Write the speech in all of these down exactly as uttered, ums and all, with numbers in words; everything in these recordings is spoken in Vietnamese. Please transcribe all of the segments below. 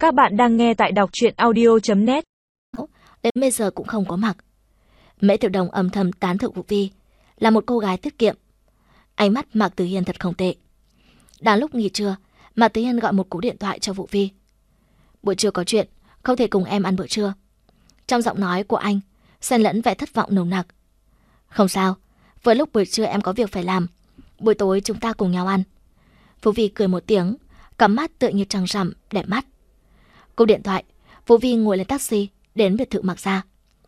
Các bạn đang nghe tại đọc truyện audio chấm net. Đến bây giờ cũng không có mặc. Mễ Tiểu Đồng âm thầm tán thưởng Vũ Vi là một cô gái tiết kiệm. Ánh mắt Mạc Tử Hiên thật không tệ. Đang lúc nghỉ trưa, Mạc Tử Hiên gọi một cú điện thoại cho Vũ Vi. Buổi trưa có chuyện, không thể cùng em ăn bữa trưa. Trong giọng nói của anh xen lẫn vẻ thất vọng nồng nặc. Không sao, vừa lúc buổi trưa em có việc phải làm, buổi tối chúng ta cùng nhau ăn. Vũ Vi cười một tiếng, cắm mắt tựa như trăng rằm đẹp mắt. Cúp điện thoại, Vũ Vi ngồi lên taxi đến biệt thự Mạc gia.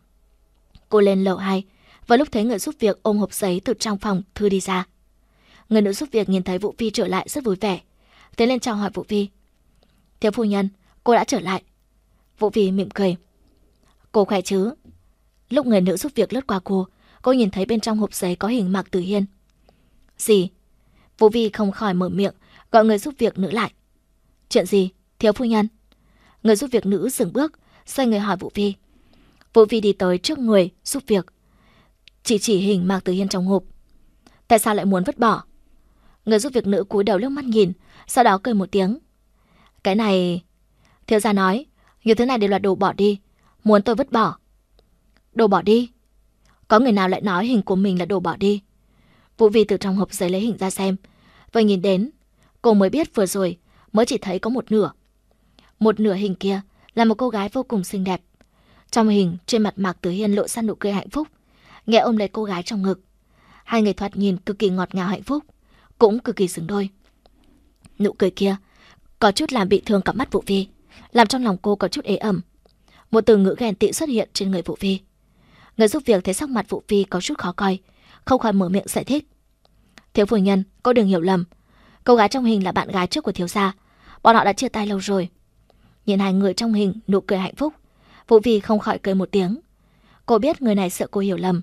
Cô lên lầu hai, và lúc thấy người giúp việc ôm hộp giấy từ trong phòng thư đi ra. Người nữ giúp việc nhìn thấy Vũ Vi trở lại rất vui vẻ, tiến lên chào hỏi Vũ Vi. Thiếu phu nhân, cô đã trở lại. Vũ Vi mỉm cười. Cô khỏe chứ? Lúc người nữ giúp việc lướt qua cô, cô nhìn thấy bên trong hộp giấy có hình Mạc Tử Hiên. Gì? Vũ Vi không khỏi mở miệng, gọi người giúp việc nữ lại. Chuyện gì, thiếu phu nhân? Người giúp việc nữ dừng bước, xoay người hỏi Vũ Vi. Vũ Vi đi tới trước người giúp việc, chỉ chỉ hình Mạc Tử Hiên trong hộp. Tại sao lại muốn vứt bỏ? Người giúp việc nữ cúi đầu liếc mắt nhìn, sau đó cười một tiếng. Cái này... Thiếu gia nói, nhiều thứ này đều là đồ bỏ đi, muốn tôi vứt bỏ. Đồ bỏ đi? Có người nào lại nói hình của mình là đồ bỏ đi? Vũ Vi từ trong hộp giấy lấy hình ra xem, và nhìn đến, cô mới biết vừa rồi mới chỉ thấy có một nửa. Một nửa hình kia là một cô gái vô cùng xinh đẹp. Trong hình, trên mặt Mạc Tử Hiên lộ ra nụ cười hạnh phúc, nghe ôm lấy cô gái trong ngực. Hai người thoạt nhìn cực kỳ ngọt ngào hạnh phúc, cũng cực kỳ xứng đôi. Nụ cười kia có chút làm bị thương cặp mắt Vũ Vi, làm trong lòng cô có chút ế ẩm. Một từ ngữ ghen tị xuất hiện trên người Vũ Vi. Người giúp việc thấy sắc mặt Vũ Vi có chút khó coi, không khỏi mở miệng giải thích. Thiếu phu nhân, cô đừng hiểu lầm, cô gái trong hình là bạn gái trước của thiếu gia, bọn họ đã chia tay lâu rồi. Nhìn hai người trong hình nụ cười hạnh phúc, Vũ Vi không khỏi cười một tiếng. Cô biết người này sợ cô hiểu lầm.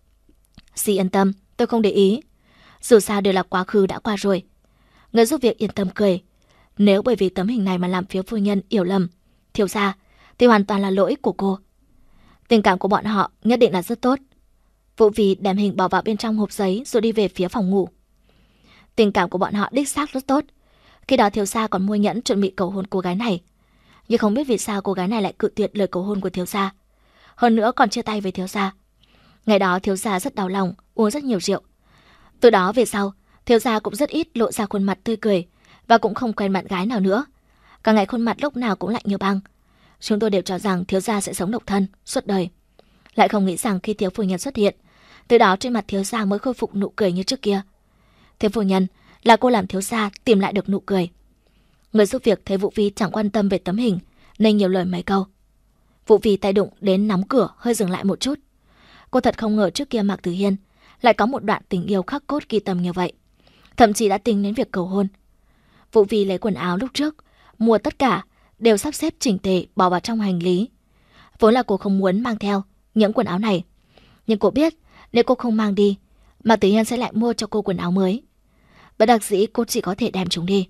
Dì yên tâm, tôi không để ý, dù sao đều là quá khứ đã qua rồi. Người giúp việc yên tâm cười. Nếu bởi vì tấm hình này mà làm phiếu phu nhân hiểu lầm thiếu gia, thì hoàn toàn là lỗi của cô. Tình cảm của bọn họ nhất định là rất tốt. Vũ Vi đem hình bỏ vào bên trong hộp giấy rồi đi về phía phòng ngủ. Tình cảm của bọn họ đích xác rất tốt. Khi đó thiếu gia còn mua nhẫn chuẩn bị cầu hôn cô gái này, nhưng không biết vì sao cô gái này lại cự tuyệt lời cầu hôn của thiếu gia, hơn nữa còn chia tay với thiếu gia. Ngày đó thiếu gia rất đau lòng, uống rất nhiều rượu. Từ đó về sau, thiếu gia cũng rất ít lộ ra khuôn mặt tươi cười, và cũng không quen bạn gái nào nữa. Cả ngày khuôn mặt lúc nào cũng lạnh như băng. Chúng tôi đều cho rằng thiếu gia sẽ sống độc thân suốt đời, lại không nghĩ rằng khi thiếu phu nhân xuất hiện, từ đó trên mặt thiếu gia mới khôi phục nụ cười như trước kia. Thiếu phu nhân, là cô làm thiếu gia tìm lại được nụ cười. Người giúp việc thấy Vũ Vi chẳng quan tâm về tấm hình nên nhiều lời mấy câu. Vũ Vi tay đụng đến nắm cửa hơi dừng lại một chút. Cô thật không ngờ trước kia Mạc Tử Hiên lại có một đoạn tình yêu khắc cốt ghi tâm như vậy, thậm chí đã tính đến việc cầu hôn. Vũ Vi lấy quần áo lúc trước mua tất cả đều sắp xếp chỉnh tề bỏ vào trong hành lý. Vốn là cô không muốn mang theo những quần áo này, nhưng cô biết nếu cô không mang đi, Mạc Tử Hiên sẽ lại mua cho cô quần áo mới. Bất đắc dĩ cô chỉ có thể đem chúng đi.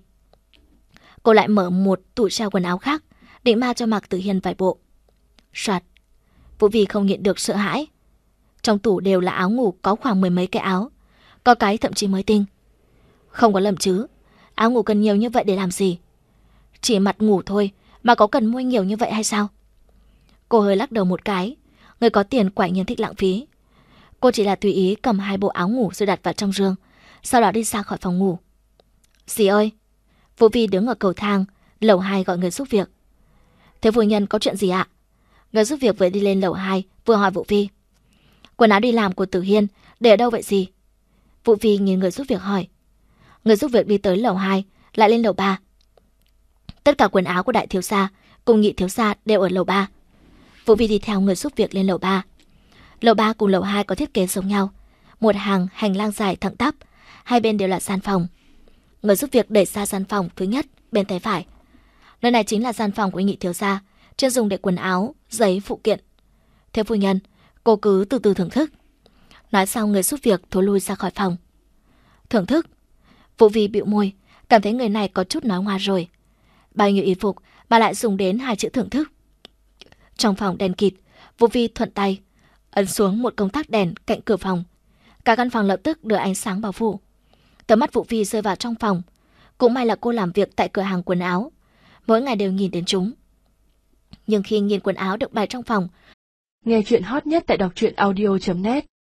Cô lại mở một tủ treo quần áo khác, định mang cho Mạc Tử Hiên vài bộ. Soạt, Vũ Vi không nhịn được sợ hãi. Trong tủ đều là áo ngủ, có khoảng mười mấy cái áo, có cái thậm chí mới tinh. Không có lầm chứ, áo ngủ cần nhiều như vậy để làm gì? Chỉ mặt ngủ thôi mà có cần mua nhiều như vậy hay sao? Cô hơi lắc đầu một cái. Người có tiền quả nhiên thích lãng phí. Cô chỉ là tùy ý cầm hai bộ áo ngủ rồi đặt vào trong giường, sau đó đi ra khỏi phòng ngủ. Dì ơi! Vũ Vi đứng ở cầu thang lầu hai gọi người giúp việc. Thế phu nhân có chuyện gì ạ? Người giúp việc vừa đi lên lầu hai vừa hỏi Vũ Vi. Quần áo đi làm của Tử Hiên để ở đâu vậy dì? Vũ Vi nhìn người giúp việc hỏi. Người giúp việc đi tới lầu hai lại lên lầu ba. Tất cả quần áo của đại thiếu gia cùng nhị thiếu gia đều ở lầu ba. Vũ Vi đi theo người giúp việc lên lầu ba. Lầu ba cùng lầu hai có thiết kế giống nhau, một hàng hành lang dài thẳng tắp, hai bên đều là gian phòng. Người giúp việc đẩy ra gian phòng thứ nhất bên tay phải. Nơi này chính là gian phòng của nhị thiếu gia, chuyên dùng để quần áo, giấy, phụ kiện. Thiếu phu nhân, cô cứ từ từ thưởng thức. Nói xong người giúp việc thối lui ra khỏi phòng. Thưởng thức? Vũ Vi bĩu môi, cảm thấy người này có chút nói ngoa rồi. Bao nhiêu y phục mà lại dùng đến hai chữ thưởng thức. Trong phòng đèn kịt, Vũ Vi thuận tay ấn xuống một công tắc đèn cạnh cửa phòng. Cả căn phòng lập tức đưa ánh sáng bao phủ. Tầm mắt Vũ Vi rơi vào trong phòng. Cũng may là cô làm việc tại cửa hàng quần áo, mỗi ngày đều nhìn đến chúng. nhưng khi nghiên quần áo được bày trong phòng. Nghe chuyện hot nhất tại đọc truyện audio chấm net